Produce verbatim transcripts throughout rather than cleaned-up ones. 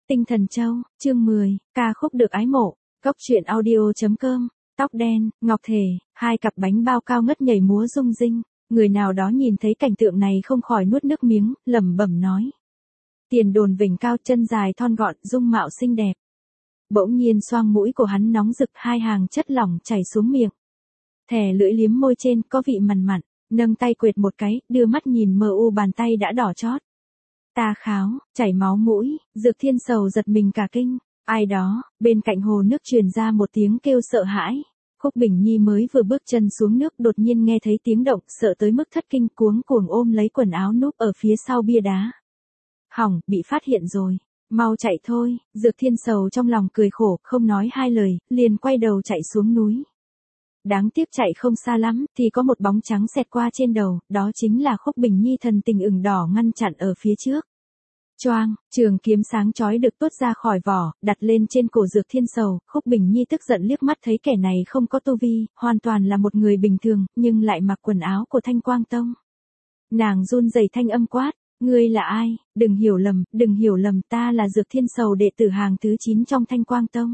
Tinh Thần Châu, chương mười, ca khúc được ái mộ, cốc truyện audio chấm com, tóc đen, ngọc thể, hai cặp bánh bao cao ngất nhảy múa rung rinh, người nào đó nhìn thấy cảnh tượng này không khỏi nuốt nước miếng, lẩm bẩm nói. Tiền đồn vểnh cao, chân dài thon gọn, dung mạo xinh đẹp. Bỗng nhiên xoang mũi của hắn nóng rực, hai hàng chất lỏng chảy xuống miệng. Thè lưỡi liếm môi trên, có vị mằn mặn, nâng tay quệt một cái, đưa mắt nhìn mờ u bàn tay đã đỏ chót. Ta kháo, chảy máu mũi, Dược Thiên Sầu giật mình cả kinh, ai đó, bên cạnh hồ nước truyền ra một tiếng kêu sợ hãi. Khúc Bình Nhi mới vừa bước chân xuống nước đột nhiên nghe thấy tiếng động, sợ tới mức thất kinh, cuống cuồng ôm lấy quần áo núp ở phía sau bia đá. Hỏng, bị phát hiện rồi, mau chạy thôi. Dược Thiên Sầu trong lòng cười khổ, không nói hai lời, liền quay đầu chạy xuống núi. Đáng tiếc chạy không xa lắm, thì có một bóng trắng xẹt qua trên đầu, đó chính là Khúc Bình Nhi thần tình ửng đỏ ngăn chặn ở phía trước. Choang, trường kiếm sáng chói được tuốt ra khỏi vỏ, đặt lên trên cổ Dược Thiên Sầu. Khúc Bình Nhi tức giận liếc mắt thấy kẻ này không có tu vi, hoàn toàn là một người bình thường, nhưng lại mặc quần áo của Thanh Quang Tông. Nàng run rẩy thanh âm quát, ngươi là ai? Đừng hiểu lầm, đừng hiểu lầm, ta là Dược Thiên Sầu, đệ tử hàng thứ chín trong Thanh Quang Tông.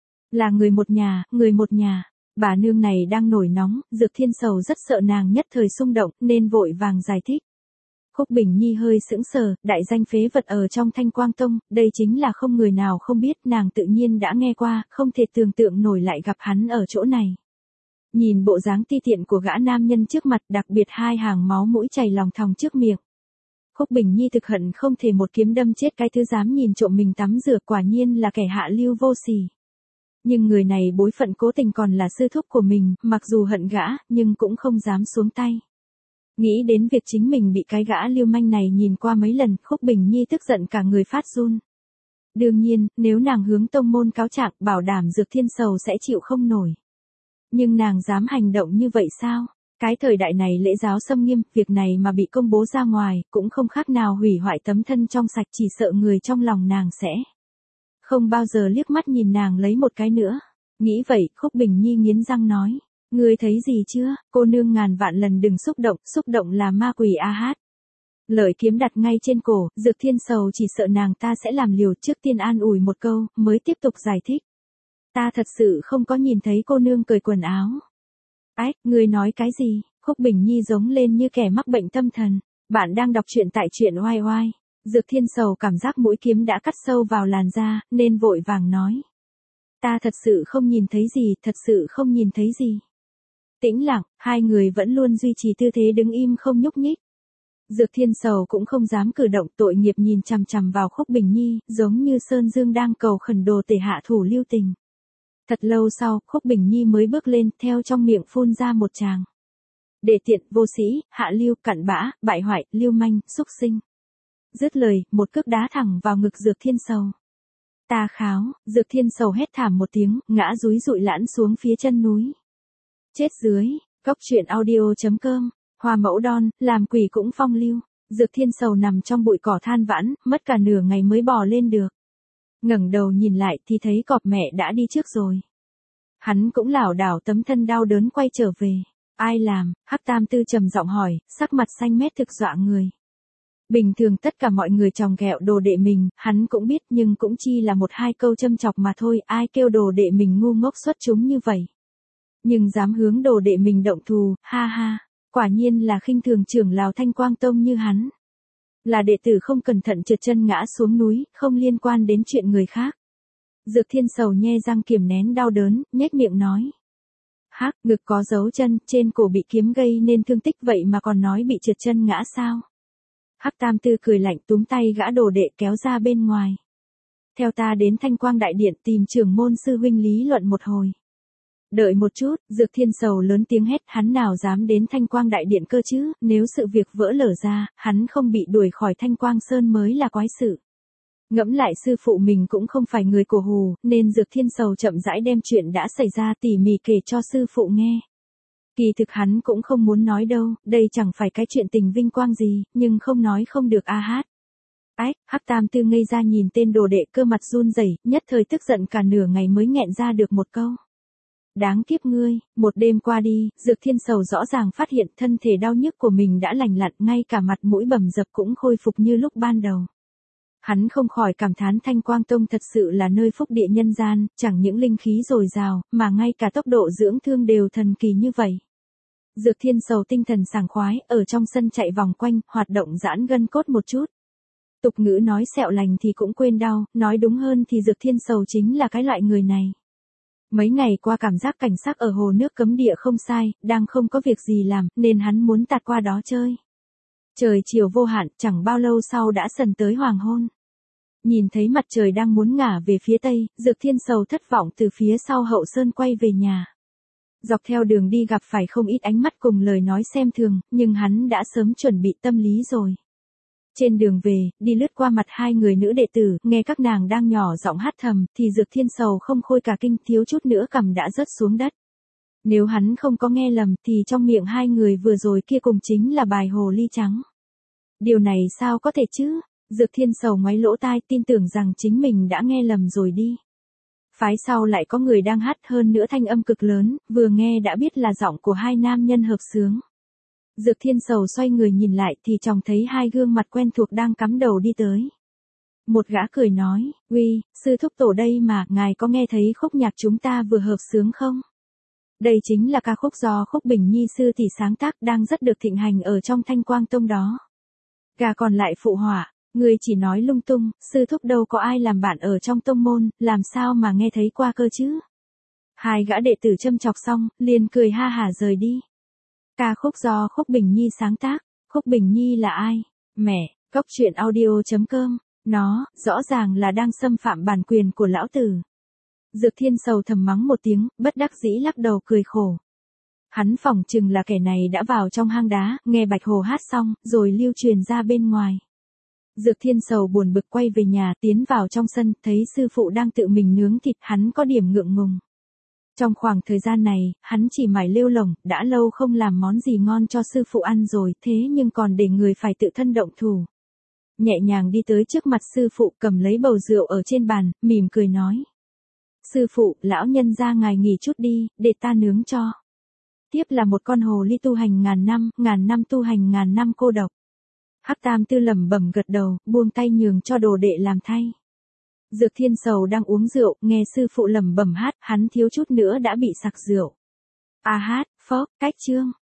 Là người một nhà, người một nhà. Bà nương này đang nổi nóng, Dược Thiên Sầu rất sợ nàng nhất thời xung động, nên vội vàng giải thích. Khúc Bình Nhi hơi sững sờ, đại danh phế vật ở trong Thanh Quang Tông, đây chính là không người nào không biết, nàng tự nhiên đã nghe qua, không thể tưởng tượng nổi lại gặp hắn ở chỗ này. Nhìn bộ dáng ti tiện của gã nam nhân trước mặt, đặc biệt hai hàng máu mũi chảy lòng thòng trước miệng. Khúc Bình Nhi thực hận không thể một kiếm đâm chết cái thứ dám nhìn trộm mình tắm rửa, quả nhiên là kẻ hạ lưu vô sỉ. Nhưng người này bối phận cố tình còn là sư thúc của mình, mặc dù hận gã, nhưng cũng không dám xuống tay. Nghĩ đến việc chính mình bị cái gã lưu manh này nhìn qua mấy lần, Khúc Bình Nhi tức giận cả người phát run. Đương nhiên, nếu nàng hướng tông môn cáo trạng, bảo đảm Dược Thiên Sầu sẽ chịu không nổi. Nhưng nàng dám hành động như vậy sao? Cái thời đại này lễ giáo xâm nghiêm, việc này mà bị công bố ra ngoài, cũng không khác nào hủy hoại tấm thân trong sạch, chỉ sợ người trong lòng nàng sẽ không bao giờ liếc mắt nhìn nàng lấy một cái nữa. Nghĩ vậy, Khúc Bình Nhi nghiến răng nói. Ngươi thấy gì chưa, cô nương ngàn vạn lần đừng xúc động, xúc động là ma quỷ a hát. Lợi kiếm đặt ngay trên cổ, Dược Thiên Sầu chỉ sợ nàng ta sẽ làm liều, trước tiên an ủi một câu, mới tiếp tục giải thích. Ta thật sự không có nhìn thấy cô nương cởi quần áo. Ách, ngươi nói cái gì? Khúc Bình Nhi giống lên như kẻ mắc bệnh tâm thần. Bạn đang đọc truyện tại truyện oai oai. Dược Thiên Sầu cảm giác mũi kiếm đã cắt sâu vào làn da, nên vội vàng nói. Ta thật sự không nhìn thấy gì, thật sự không nhìn thấy gì. Tĩnh lặng, hai người vẫn luôn duy trì tư thế đứng im không nhúc nhích. Dược Thiên Sầu cũng không dám cử động, tội nghiệp nhìn chằm chằm vào Khúc Bình Nhi, giống như Sơn Dương đang cầu khẩn đồ tể hạ thủ lưu tình. Thật lâu sau, Khúc Bình Nhi mới bước lên, theo trong miệng phun ra một tràng. Đệ tiện, vô sĩ, hạ lưu, cặn bã, bại hoại, lưu manh, xúc sinh. Dứt lời, một cước đá thẳng vào ngực Dược Thiên Sầu. Ta kháo, Dược Thiên Sầu hét thảm một tiếng, ngã dúi dụi lãn xuống phía chân núi. Chết dưới, cốc truyện audio chấm com, Hoa Mẫu Đon, làm quỷ cũng phong lưu. Dược Thiên Sầu nằm trong bụi cỏ than vãn, mất cả nửa ngày mới bò lên được. Ngẩng đầu nhìn lại thì thấy cọp mẹ đã đi trước rồi. Hắn cũng lảo đảo tấm thân đau đớn quay trở về. Ai làm? Hắc Tam Tư trầm giọng hỏi, sắc mặt xanh mét thực dọa người. Bình thường tất cả mọi người chòng ghẹo đồ đệ mình, hắn cũng biết, nhưng cũng chỉ là một hai câu châm chọc mà thôi, ai kêu đồ đệ mình ngu ngốc xuất chúng như vậy. Nhưng dám hướng đồ đệ mình động thù, ha ha, quả nhiên là khinh thường trưởng lão Thanh Quang Tông như hắn. Là đệ tử không cẩn thận trượt chân ngã xuống núi, không liên quan đến chuyện người khác. Dược Thiên Sầu nhe răng kiềm nén đau đớn, nhếch miệng nói. Hắc, ngực có dấu chân, trên cổ bị kiếm gây nên thương tích, vậy mà còn nói bị trượt chân ngã sao? Hắc Tam Tư cười lạnh, túm tay gã đồ đệ kéo ra bên ngoài. Theo ta đến Thanh Quang Đại Điện tìm trưởng môn sư huynh lý luận một hồi. Đợi một chút, Dược Thiên Sầu lớn tiếng hét, hắn nào dám đến Thanh Quang Đại Điện cơ chứ, nếu sự việc vỡ lở ra, hắn không bị đuổi khỏi Thanh Quang Sơn mới là quái sự. Ngẫm lại sư phụ mình cũng không phải người cổ hù, nên Dược Thiên Sầu chậm rãi đem chuyện đã xảy ra tỉ mỉ kể cho sư phụ nghe. Kỳ thực hắn cũng không muốn nói đâu, đây chẳng phải cái chuyện tình vinh quang gì, nhưng không nói không được a hát. Ách, Hắc Tam Tư ngây ra nhìn tên đồ đệ, cơ mặt run rẩy, nhất thời tức giận cả nửa ngày mới nghẹn ra được một câu. Đáng kiếp ngươi, một đêm qua đi, Dược Thiên Sầu rõ ràng phát hiện thân thể đau nhức của mình đã lành lặn, ngay cả mặt mũi bầm dập cũng khôi phục như lúc ban đầu. Hắn không khỏi cảm thán Thanh Quang Tông thật sự là nơi phúc địa nhân gian, chẳng những linh khí dồi dào, mà ngay cả tốc độ dưỡng thương đều thần kỳ như vậy. Dược Thiên Sầu tinh thần sảng khoái, ở trong sân chạy vòng quanh, hoạt động giãn gân cốt một chút. Tục ngữ nói sẹo lành thì cũng quên đau, nói đúng hơn thì Dược Thiên Sầu chính là cái loại người này. Mấy ngày qua cảm giác cảnh sắc ở hồ nước cấm địa không sai, đang không có việc gì làm, nên hắn muốn tạt qua đó chơi. Trời chiều vô hạn, chẳng bao lâu sau đã sần tới hoàng hôn. Nhìn thấy mặt trời đang muốn ngả về phía tây, Dược Thiên Sầu thất vọng từ phía sau hậu sơn quay về nhà. Dọc theo đường đi gặp phải không ít ánh mắt cùng lời nói xem thường, nhưng hắn đã sớm chuẩn bị tâm lý rồi. Trên đường về, đi lướt qua mặt hai người nữ đệ tử, nghe các nàng đang nhỏ giọng hát thầm, thì Dược Thiên Sầu không khôi cả kinh, thiếu chút nữa cằm đã rớt xuống đất. Nếu hắn không có nghe lầm thì trong miệng hai người vừa rồi kia cùng chính là bài hồ ly trắng. Điều này sao có thể chứ? Dược Thiên Sầu ngoáy lỗ tai, tin tưởng rằng chính mình đã nghe lầm rồi đi. Phái sau lại có người đang hát, hơn nữa thanh âm cực lớn, vừa nghe đã biết là giọng của hai nam nhân hợp xướng. Dược Thiên Sầu xoay người nhìn lại thì trông thấy hai gương mặt quen thuộc đang cắm đầu đi tới. Một gã cười nói, uy, sư thúc tổ đây mà, ngài có nghe thấy khúc nhạc chúng ta vừa hợp xướng không? Đây chính là ca khúc do Khúc Bình Nhi sư tỷ sáng tác, đang rất được thịnh hành ở trong Thanh Quang Tông đó. Gà còn lại phụ họa, người chỉ nói lung tung, sư thúc đâu có ai làm bạn ở trong tông môn, làm sao mà nghe thấy qua cơ chứ? Hai gã đệ tử châm chọc xong, liền cười ha hả rời đi. Ca khúc do Khúc Bình Nhi sáng tác. Khúc Bình Nhi là ai? Mẹ, cốc truyện audio chấm com. Nó, rõ ràng là đang xâm phạm bản quyền của lão tử. Dược Thiên Sầu thầm mắng một tiếng, bất đắc dĩ lắc đầu cười khổ. Hắn phỏng chừng là kẻ này đã vào trong hang đá, nghe Bạch Hồ hát xong, rồi lưu truyền ra bên ngoài. Dược Thiên Sầu buồn bực quay về nhà, tiến vào trong sân, thấy sư phụ đang tự mình nướng thịt, hắn có điểm ngượng ngùng. Trong khoảng thời gian này, hắn chỉ mải lêu lổng, đã lâu không làm món gì ngon cho sư phụ ăn rồi, thế nhưng còn để người phải tự thân động thủ. Nhẹ nhàng đi tới trước mặt sư phụ, cầm lấy bầu rượu ở trên bàn, mỉm cười nói. Sư phụ, lão nhân ra ngài nghỉ chút đi, để ta nướng cho. Tiếp là một con hồ ly tu hành ngàn năm, ngàn năm tu hành ngàn năm cô độc. Hắc Tam Tư lẩm bẩm gật đầu, buông tay nhường cho đồ đệ làm thay. Dược Thiên Sầu đang uống rượu, nghe sư phụ lẩm bẩm hát, hắn thiếu chút nữa đã bị sặc rượu. A hát, phốc, cách chương.